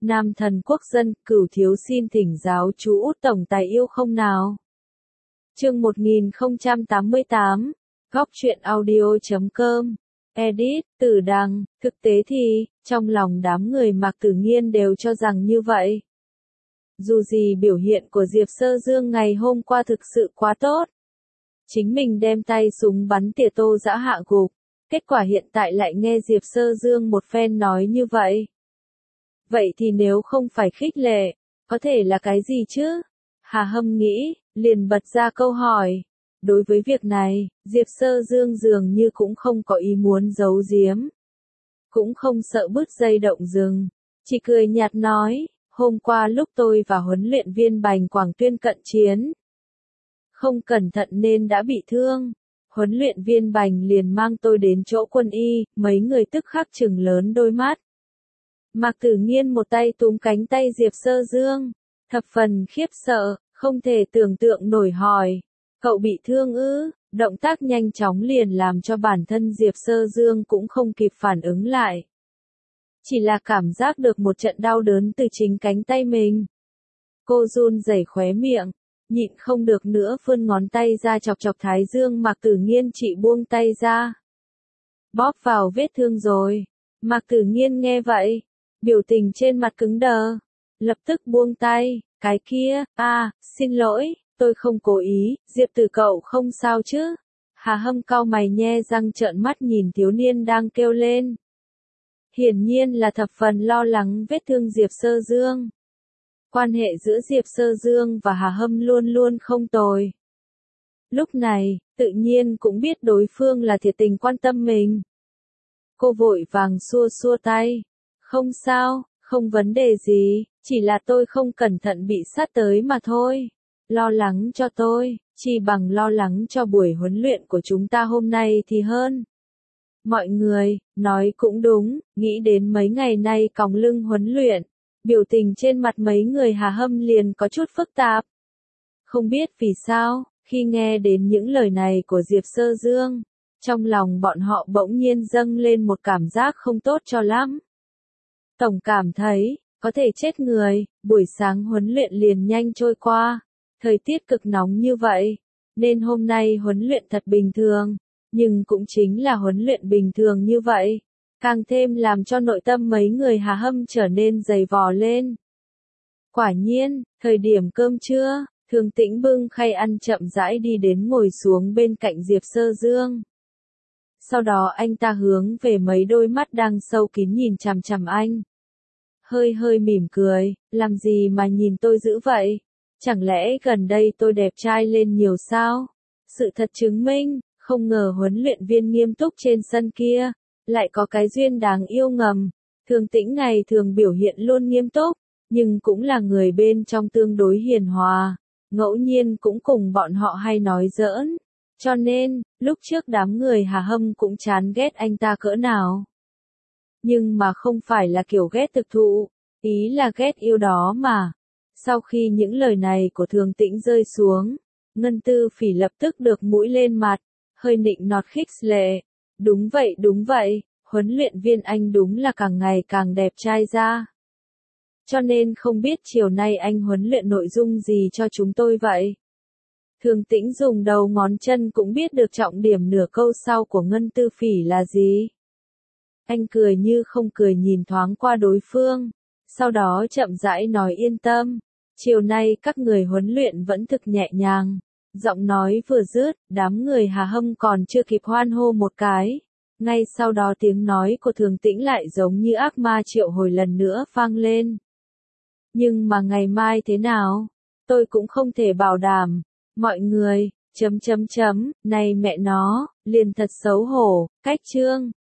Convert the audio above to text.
Nam thần quốc dân, Cửu thiếu xin thỉnh giáo chú Út tổng tài yêu không nào. Chương 1088, góc truyện audio.com. Edit, Tử Đằng, thực tế thì, trong lòng đám người Mạc Tử Nghiên đều cho rằng như vậy. Dù gì biểu hiện của Diệp Sơ Dương ngày hôm qua thực sự quá tốt. Chính mình đem tay súng bắn tỉa Tô Dã hạ gục. Kết quả hiện tại lại nghe Diệp Sơ Dương một phen nói như vậy. Vậy thì nếu không phải khích lệ, có thể là cái gì chứ? Hà Hâm nghĩ, liền bật ra câu hỏi. Đối với việc này, Diệp Sơ Dương dường như cũng không có ý muốn giấu giếm. Cũng không sợ bứt dây động rừng. Chỉ cười nhạt nói, hôm qua lúc tôi và huấn luyện viên Bành Quảng Tuyên cận chiến. Không cẩn thận nên đã bị thương. Huấn luyện viên Bành liền mang tôi đến chỗ quân y, mấy người tức khắc trừng lớn đôi mắt. Mạc Tử Nghiên một tay túm cánh tay Diệp Sơ Dương, thập phần khiếp sợ, không thể tưởng tượng nổi hỏi. Cậu bị thương ư? Động tác nhanh chóng liền làm cho bản thân Diệp Sơ Dương cũng không kịp phản ứng lại. Chỉ là cảm giác được một trận đau đớn từ chính cánh tay mình. Cô run rẩy khóe miệng, nhịn không được nữa vươn ngón tay ra chọc chọc thái dương Mạc Tử Nghiên. Chị buông tay ra. Bóp vào vết thương rồi. Mạc Tử Nghiên nghe vậy, biểu tình trên mặt cứng đờ, lập tức buông tay. Cái kia, xin lỗi, tôi không cố ý, Diệp Tử cậu không sao chứ? Hà Hâm cau mày nhe răng trợn mắt nhìn thiếu niên đang kêu lên. Hiển nhiên là thập phần lo lắng vết thương Diệp Sơ Dương. Quan hệ giữa Diệp Sơ Dương và Hà Hâm luôn luôn không tồi. Lúc này, tự nhiên cũng biết đối phương là thiệt tình quan tâm mình. Cô vội vàng xua xua tay. Không sao, không vấn đề gì, chỉ là tôi không cẩn thận bị sát tới mà thôi. Lo lắng cho tôi, chỉ bằng lo lắng cho buổi huấn luyện của chúng ta hôm nay thì hơn. Mọi người, nói cũng đúng, nghĩ đến mấy ngày nay còng lưng huấn luyện, biểu tình trên mặt mấy người Hà Hâm liền có chút phức tạp. Không biết vì sao, khi nghe đến những lời này của Diệp Sơ Dương, trong lòng bọn họ bỗng nhiên dâng lên một cảm giác không tốt cho lắm. Tổng cảm thấy, có thể chết người, buổi sáng huấn luyện liền nhanh trôi qua, thời tiết cực nóng như vậy, nên hôm nay huấn luyện thật bình thường, nhưng cũng chính là huấn luyện bình thường như vậy, càng thêm làm cho nội tâm mấy người Hà Hâm trở nên dày vò lên. Quả nhiên, thời điểm cơm trưa, Thường Tĩnh bưng khay ăn chậm rãi đi đến ngồi xuống bên cạnh Diệp Sơ Dương. Sau đó anh ta hướng về mấy đôi mắt đang sâu kín nhìn chằm chằm anh. Hơi mỉm cười, làm gì mà nhìn tôi dữ vậy? Chẳng lẽ gần đây tôi đẹp trai lên nhiều sao? Sự thật chứng minh, không ngờ huấn luyện viên nghiêm túc trên sân kia, lại có cái duyên đáng yêu ngầm. Thường Tĩnh ngày thường biểu hiện luôn nghiêm túc, nhưng cũng là người bên trong tương đối hiền hòa, ngẫu nhiên cũng cùng bọn họ hay nói giỡn. Cho nên, lúc trước đám người Hà Hâm cũng chán ghét anh ta cỡ nào. Nhưng mà không phải là kiểu ghét thực thụ, ý là ghét yêu đó mà. Sau khi những lời này của Thường Tĩnh rơi xuống, Ngân Tư Phỉ lập tức được mũi lên mặt, hơi nịnh nọt khích lệ. Đúng vậy, huấn luyện viên anh đúng là càng ngày càng đẹp trai ra. Cho nên không biết chiều nay anh huấn luyện nội dung gì cho chúng tôi vậy? Thường Tĩnh dùng đầu ngón chân cũng biết được trọng điểm nửa câu sau của Ngân Tư Phỉ là gì. Anh cười như không cười nhìn thoáng qua đối phương, sau đó chậm rãi nói yên tâm, chiều nay các người huấn luyện vẫn thực nhẹ nhàng. Giọng nói vừa dứt, đám người Hà Hâm còn chưa kịp hoan hô một cái. Ngay sau đó tiếng nói của Thường Tĩnh lại giống như ác ma triệu hồi lần nữa vang lên. Nhưng mà ngày mai thế nào? Tôi cũng không thể bảo đảm. Mọi người, này mẹ nó, liền thật xấu hổ, cách chương.